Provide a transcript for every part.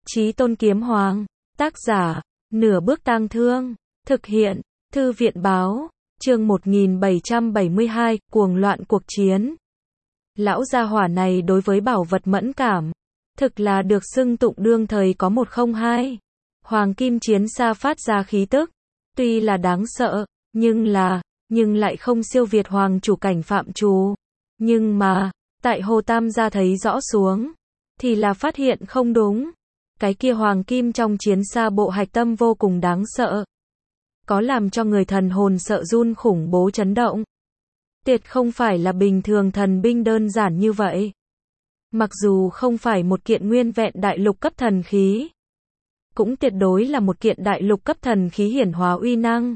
Chí Tôn Kiếm Hoàng. Tác giả, Nửa Bước Tang Thương. Thực hiện, Thư viện Báo. Chương 1772, cuồng loạn cuộc chiến. Lão gia hỏa này đối với bảo vật mẫn cảm, thực là được xưng tụng đương thời có một không hai. Hoàng kim chiến xa phát ra khí tức, tuy là đáng sợ, nhưng lại không siêu việt hoàng chủ cảnh phạm trù. Nhưng mà, tại Hồ Tam gia thấy rõ xuống, thì là phát hiện không đúng. Cái kia hoàng kim trong chiến xa bộ hạch tâm vô cùng đáng sợ. Có làm cho người thần hồn sợ run khủng bố chấn động. Tuyệt không phải là bình thường thần binh đơn giản như vậy. Mặc dù không phải một kiện nguyên vẹn đại lục cấp thần khí, cũng tuyệt đối là một kiện đại lục cấp thần khí hiển hóa uy năng.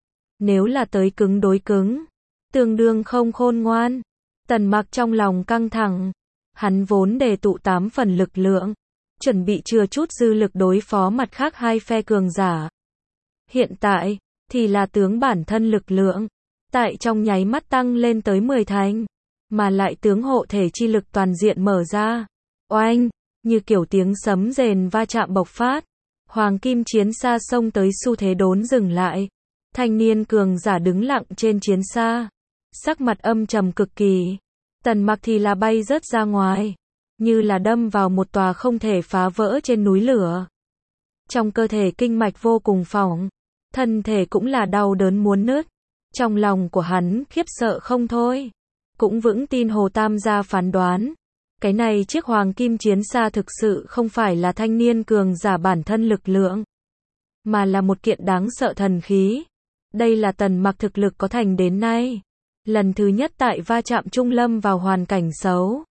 Nếu là tới cứng đối cứng, tương đương không khôn ngoan. Tần Mặc trong lòng căng thẳng, hắn vốn đề tụ 8 phần lực lượng, chuẩn bị chừa chút dư lực đối phó mặt khác hai phe cường giả. Hiện tại, thì là tướng bản thân lực lượng, tại trong nháy mắt tăng lên tới 10 thành, mà lại tướng hộ thể chi lực toàn diện mở ra. Oanh, như kiểu tiếng sấm rền va chạm bộc phát, hoàng kim chiến xa xông tới xu thế đốn dừng lại. Thanh niên cường giả đứng lặng trên chiến xa, sắc mặt âm trầm cực kỳ. Tần Mặc thì là bay rớt ra ngoài, như là đâm vào một tòa không thể phá vỡ trên núi lửa. Trong cơ thể kinh mạch vô cùng phỏng, thân thể cũng là đau đớn muốn nứt. Trong lòng của hắn khiếp sợ không thôi, cũng vững tin Hồ Tam gia phán đoán. Cái này chiếc hoàng kim chiến xa thực sự không phải là thanh niên cường giả bản thân lực lượng, mà là một kiện đáng sợ thần khí. Đây là Tần Mặc thực lực có thành đến nay lần thứ nhất tại va chạm trung lâm vào hoàn cảnh xấu.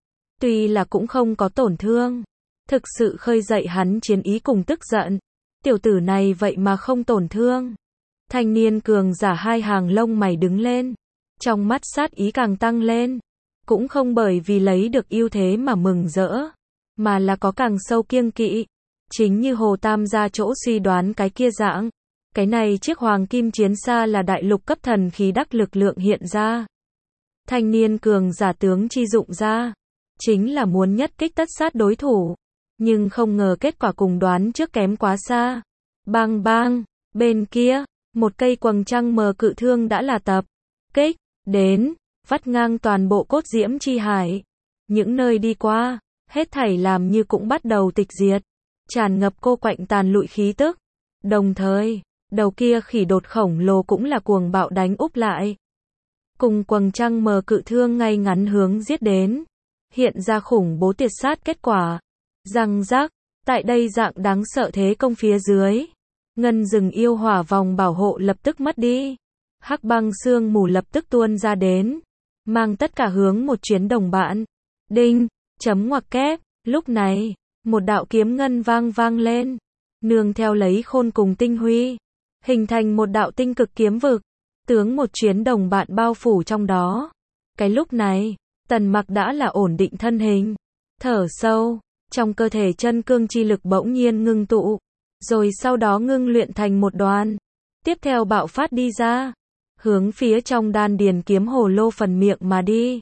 Tuy là cũng không có tổn thương, thực sự khơi dậy hắn chiến ý cùng tức giận. Tiểu tử này vậy mà không tổn thương. Thanh niên cường giả hai hàng lông mày đứng lên, trong mắt sát ý càng tăng lên. Cũng không bởi vì lấy được ưu thế mà mừng rỡ, mà là có càng sâu kiêng kỵ. Chính như Hồ Tam gia chỗ suy đoán cái kia dạng, cái này chiếc hoàng kim chiến xa là đại lục cấp thần khí đắc lực lượng hiện ra. Thanh niên cường giả tướng chi dụng ra, chính là muốn nhất kích tất sát đối thủ. Nhưng không ngờ kết quả cùng đoán trước kém quá xa. Bang bang, bên kia, một cây quầng trăng mờ cự thương đã là tập kích đến, vắt ngang toàn bộ cốt diễm chi hải. Những nơi đi qua, hết thảy làm như cũng bắt đầu tịch diệt, tràn ngập cô quạnh tàn lụi khí tức. Đồng thời, đầu kia khỉ đột khổng lồ cũng là cuồng bạo đánh úp lại. Cùng quầng trăng mờ cự thương ngay ngắn hướng giết đến, hiện ra khủng bố tuyệt sát kết quả. Răng rác, tại đây dạng đáng sợ thế công phía dưới, ngân rừng yêu hỏa vòng bảo hộ lập tức mất đi. Hắc băng sương mù lập tức tuôn ra đến, mang tất cả hướng một chuyến đồng bạn. Đinh, chấm ngoặc kép, lúc này, một đạo kiếm ngân vang lên, nương theo lấy khôn cùng tinh huy, hình thành một đạo tinh cực kiếm vực, tướng một chuyến đồng bạn bao phủ trong đó. Cái lúc này, Tần Mặc đã là ổn định thân hình, thở sâu, trong cơ thể chân cương chi lực bỗng nhiên ngưng tụ, rồi sau đó ngưng luyện thành một đoàn, tiếp theo bạo phát đi ra, hướng phía trong đan điền kiếm hồ lô phần miệng mà đi.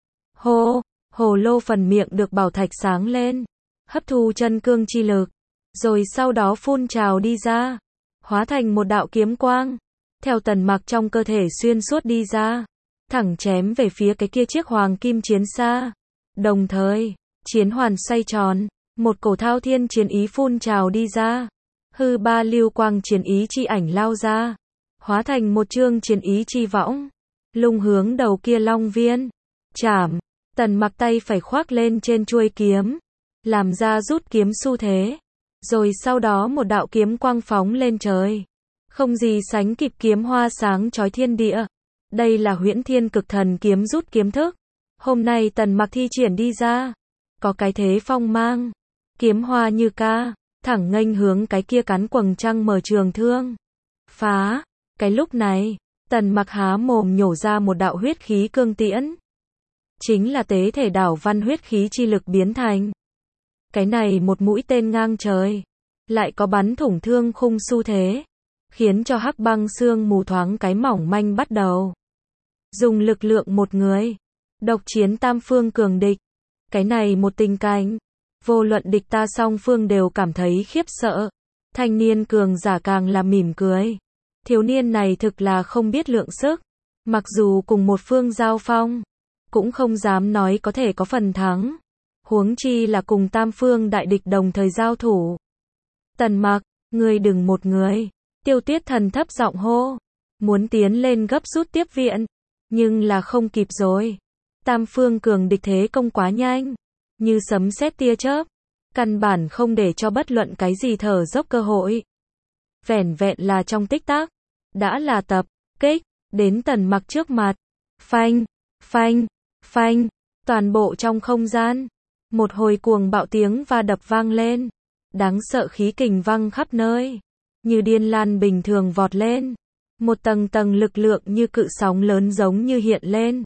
Hồ lô phần miệng được bảo thạch sáng lên, hấp thu chân cương chi lực, rồi sau đó phun trào đi ra, hóa thành một đạo kiếm quang, theo Tần Mặc trong cơ thể xuyên suốt đi ra, thẳng chém về phía cái kia chiếc hoàng kim chiến xa. Đồng thời, chiến hoàn xoay tròn, một cổ thao thiên chiến ý phun trào đi ra, hư ba lưu quang chiến ý chi ảnh lao ra, hóa thành một chương chiến ý chi võng, lung hướng đầu kia long viên. Chảm, Tần Mặc tay phải khoác lên trên chuôi kiếm, làm ra rút kiếm xu thế, rồi sau đó một đạo kiếm quang phóng lên trời, không gì sánh kịp kiếm hoa sáng chói thiên địa. Đây là Huyễn Thiên Cực Thần kiếm rút kiếm thức, hôm nay Tần Mặc thi triển đi ra, có cái thế phong mang, kiếm hoa như ca, thẳng nghênh hướng cái kia cắn quầng trăng mở trường thương. Phá, cái lúc này, Tần Mặc há mồm nhổ ra một đạo huyết khí cương tiễn, chính là tế thể đảo văn huyết khí chi lực biến thành. Cái này một mũi tên ngang trời, lại có bắn thủng thương khung xu thế, khiến cho hắc băng sương mù thoáng cái mỏng manh bắt đầu. Dùng lực lượng một người, độc chiến tam phương cường địch. Cái này một tình cảnh, Vô luận địch ta song phương đều cảm thấy khiếp sợ. Thanh niên cường giả càng là mỉm cười. Thiếu niên này thực là không biết lượng sức. Mặc dù cùng một phương giao phong, cũng không dám nói có thể có phần thắng. Huống chi là cùng tam phương đại địch đồng thời giao thủ. Tần Mặc, ngươi đừng một người. Tiêu Tuyết Thần thấp giọng hô. Muốn tiến lên gấp rút tiếp viện. Nhưng là không kịp rồi. Tam phương cường địch thế công quá nhanh. Như sấm sét tia chớp. Căn bản không để cho bất luận cái gì thở dốc cơ hội. Vẻn vẹn là trong tích tắc. Đã là tập, kích, đến Tần Mặc trước mặt. Phanh, phanh, phanh. Toàn bộ trong không gian. Một hồi cuồng bạo tiếng va đập vang lên. Đáng sợ khí kình văng khắp nơi. Như điên lan bình thường vọt lên. Một tầng tầng lực lượng như cự sóng lớn giống như hiện lên.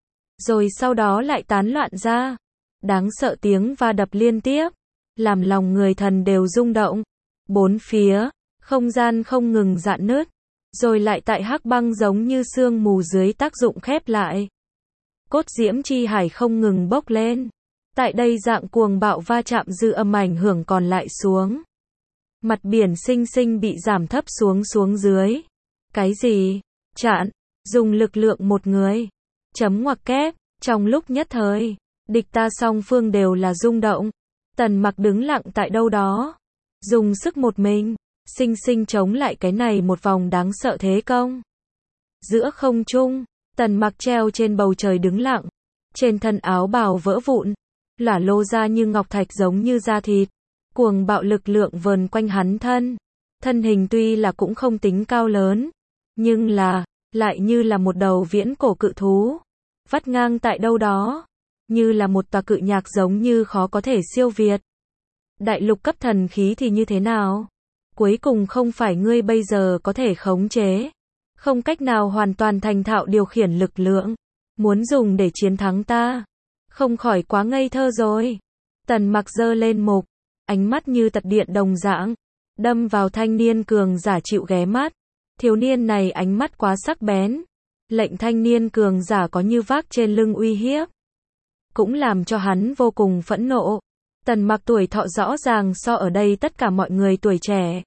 Rồi sau đó lại tán loạn ra. Đáng sợ tiếng va đập liên tiếp. Làm lòng người thần đều rung động. Bốn phía, không gian không ngừng rạn nứt. Rồi lại tại hắc băng giống như sương mù dưới tác dụng khép lại. Cốt diễm chi hải không ngừng bốc lên. Tại đây dạng cuồng bạo va chạm dư âm ảnh hưởng còn lại xuống. Mặt biển sinh sinh bị giảm thấp xuống dưới. Cái gì? Chặn, dùng lực lượng một người. Chấm ngoặc kép, trong lúc nhất thời, địch ta song phương đều là rung động. Tần Mặc đứng lặng tại đâu đó. Dùng sức một mình, sinh sinh chống lại cái này một vòng đáng sợ thế công. Giữa không trung, Tần Mặc treo trên bầu trời đứng lặng. Trên thân áo bào vỡ vụn. Lả lô ra như ngọc thạch giống như da thịt. Cuồng bạo lực lượng vờn quanh hắn thân. Thân hình tuy là cũng không tính cao lớn. Nhưng là, lại như là một đầu viễn cổ cự thú. Vắt ngang tại đâu đó. Như là một tòa cự nhạc giống như khó có thể siêu việt. Đại lục cấp thần khí thì như thế nào? Cuối cùng không phải ngươi bây giờ có thể khống chế. Không cách nào hoàn toàn thành thạo điều khiển lực lượng. Muốn dùng để chiến thắng ta. Không khỏi quá ngây thơ rồi. Tần Mặc giơ lên mục. Ánh mắt như tật điện đồng dạng. Đâm vào thanh niên cường giả chịu ghé mắt. Thiếu niên này ánh mắt quá sắc bén. Lệnh thanh niên cường giả có như vác trên lưng uy hiếp. Cũng làm cho hắn vô cùng phẫn nộ. Tần Mặc tuổi thọ rõ ràng so ở đây tất cả mọi người tuổi trẻ.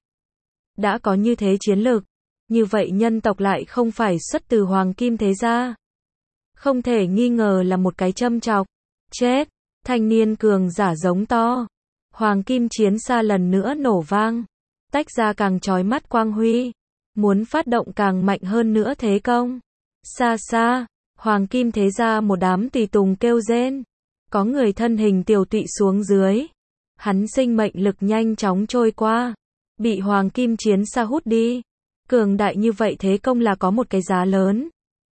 Đã có như thế chiến lược. Như vậy nhân tộc lại không phải xuất từ Hoàng Kim thế gia. Không thể nghi ngờ là một cái châm chọc. Chết! Thanh niên cường giả giống to. Hoàng Kim chiến xa lần nữa nổ vang. Tách ra càng chói mắt quang huy. Muốn phát động càng mạnh hơn nữa thế công. Xa xa, Hoàng Kim thế gia một đám tùy tùng kêu rên. Có người thân hình tiểu tụy xuống dưới. Hắn sinh mệnh lực nhanh chóng trôi qua. Bị Hoàng Kim chiến xa hút đi. Cường đại như vậy thế công là có một cái giá lớn.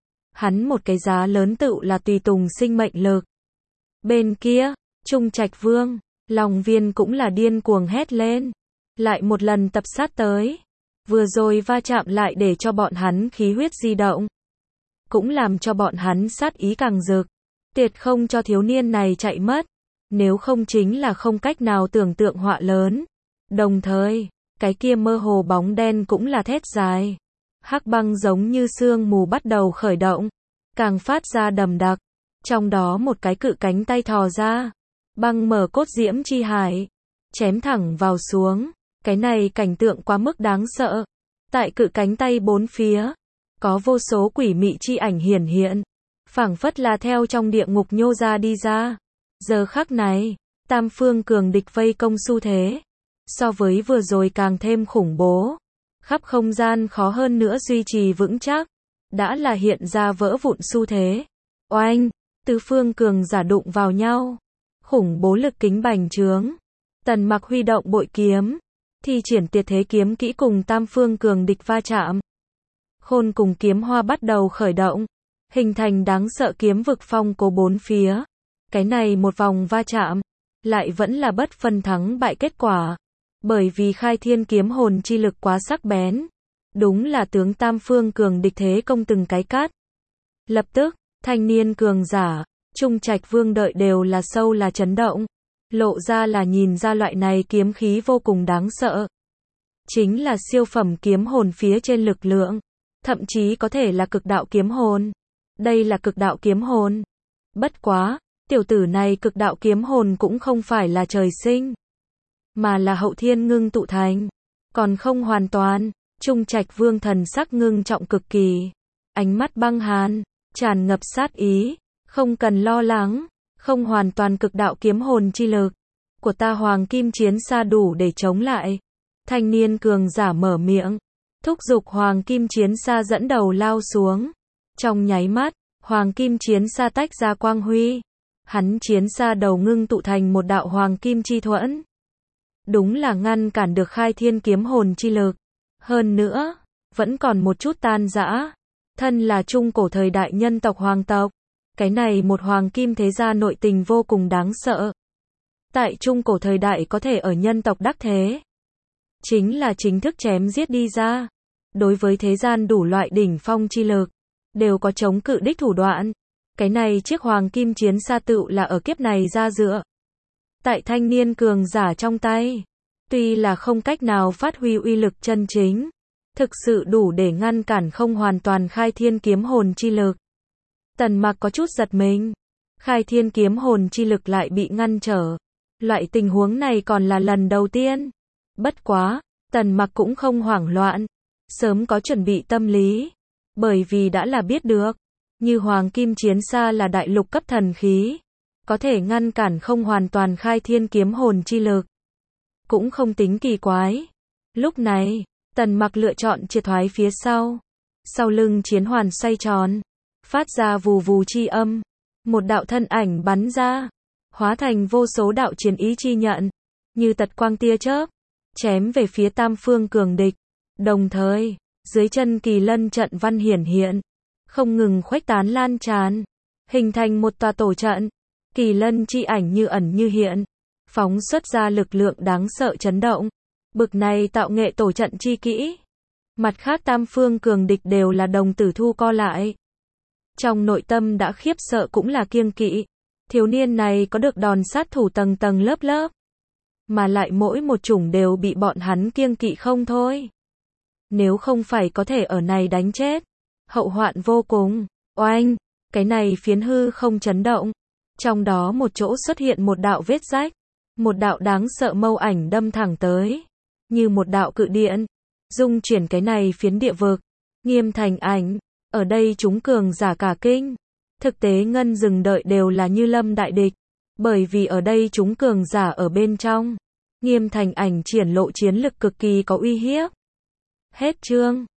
Hắn một cái giá lớn tựu là tùy tùng sinh mệnh lực. Bên kia, Trung Trạch Vương, Long Viên cũng là điên cuồng hét lên. Lại một lần tập sát tới. Vừa rồi va chạm lại để cho bọn hắn khí huyết di động. Cũng làm cho bọn hắn sát ý càng rực. Tuyệt không cho thiếu niên này chạy mất. Nếu không chính là không cách nào tưởng tượng họa lớn. Đồng thời, cái kia mơ hồ bóng đen cũng là thét dài. Hắc băng giống như sương mù bắt đầu khởi động. Càng phát ra đầm đặc. Trong đó một cái cự cánh tay thò ra. Băng mở cốt diễm chi hải. Chém thẳng vào xuống. Cái này cảnh tượng quá mức đáng sợ. Tại cự cánh tay bốn phía. Có vô số quỷ mị chi ảnh hiển hiện. Phảng phất là theo trong địa ngục nhô ra đi ra. Giờ khắc này, tam phương cường địch vây công xu thế. So với vừa rồi càng thêm khủng bố. Khắp không gian khó hơn nữa duy trì vững chắc. Đã là hiện ra vỡ vụn xu thế. Oanh, tứ phương cường giả đụng vào nhau. Khủng bố lực kính bành trướng. Tần Mặc huy động bội kiếm. Thi triển tuyệt thế kiếm kỹ cùng tam phương cường địch va chạm. Khôn cùng kiếm hoa bắt đầu khởi động. Hình thành đáng sợ kiếm vực phong cố bốn phía. Cái này một vòng va chạm. Lại vẫn là bất phân thắng bại kết quả. Bởi vì khai thiên kiếm hồn chi lực quá sắc bén. Đúng là tướng tam phương cường địch thế công từng cái cát. Lập tức, thanh niên cường giả, Trung Trạch Vương đợi đều là sâu là chấn động. Lộ ra là nhìn ra loại này kiếm khí vô cùng đáng sợ. Chính là siêu phẩm kiếm hồn phía trên lực lượng. Thậm chí có thể là cực đạo kiếm hồn. Đây là cực đạo kiếm hồn. Bất quá, Tiểu tử này cực đạo kiếm hồn cũng không phải là trời sinh, mà là hậu thiên ngưng tụ thành, còn không hoàn toàn. Trung Trạch Vương thần sắc ngưng trọng cực kỳ, ánh mắt băng hàn, tràn ngập sát ý, không cần lo lắng, không hoàn toàn cực đạo kiếm hồn chi lực của ta Hoàng Kim Chiến Sa đủ để chống lại. Thanh niên cường giả mở miệng, thúc giục Hoàng Kim Chiến Sa dẫn đầu lao xuống. Trong nháy mắt, Hoàng Kim Chiến Sa tách ra quang huy, hắn chiến sa đầu ngưng tụ thành một đạo hoàng kim chi thuẫn. Đúng là ngăn cản được khai thiên kiếm hồn chi lực. Hơn nữa, vẫn còn một chút tan rã. Thân là trung cổ thời đại nhân tộc hoàng tộc, cái này một hoàng kim thế gia nội tình vô cùng đáng sợ. Tại trung cổ thời đại có thể ở nhân tộc đắc thế, chính là chính thức chém giết đi ra. Đối với thế gian đủ loại đỉnh phong chi lực, đều có chống cự đích thủ đoạn. Cái này chiếc hoàng kim chiến sa tựu là ở kiếp này ra dựa. Tại thanh niên cường giả trong tay, tuy là không cách nào phát huy uy lực chân chính, thực sự đủ để ngăn cản không hoàn toàn khai thiên kiếm hồn chi lực. Tần Mặc có chút giật mình, khai thiên kiếm hồn chi lực lại bị ngăn trở. Loại tình huống này còn là lần đầu tiên. Bất quá, Tần Mặc cũng không hoảng loạn, sớm có chuẩn bị tâm lý, bởi vì đã là biết được, như Hoàng Kim Chiến Sa là đại lục cấp thần khí, có thể ngăn cản không hoàn toàn khai thiên kiếm hồn chi lực, cũng không tính kỳ quái. Lúc này, Tần Mặc lựa chọn triệt thoái phía sau, sau lưng chiến hoàn xoay tròn, phát ra vù vù chi âm, một đạo thân ảnh bắn ra, hóa thành vô số đạo chiến ý chi nhận, như tật quang tia chớp, chém về phía tam phương cường địch. Đồng thời, dưới chân Kỳ Lân trận văn hiển hiện, không ngừng khuếch tán lan tràn, hình thành một tòa tổ trận. Kỳ Lân chi ảnh như ẩn như hiện, phóng xuất ra lực lượng đáng sợ chấn động. Bực này tạo nghệ tổ trận chi kỹ, mặt khác tam phương cường địch đều là đồng tử thu co lại. Trong nội tâm đã khiếp sợ cũng là kiêng kỵ. Thiếu niên này có được đòn sát thủ tầng tầng lớp lớp, mà lại mỗi một chủng đều bị bọn hắn kiêng kỵ không thôi. Nếu không phải có thể ở này đánh chết, hậu hoạn vô cùng. Oanh, cái này phiến hư không chấn động, trong đó một chỗ xuất hiện một đạo vết rách, một đạo đáng sợ mâu ảnh đâm thẳng tới, như một đạo cự điện, dung chuyển cái này phiến địa vực. Nghiêm Thành Ảnh, ở đây chúng cường giả cả kinh. Thực tế ngân rừng đợi đều là như lâm đại địch, bởi vì ở đây chúng cường giả ở bên trong. Nghiêm Thành Ảnh triển lộ chiến lực cực kỳ có uy hiếp. Hết chương.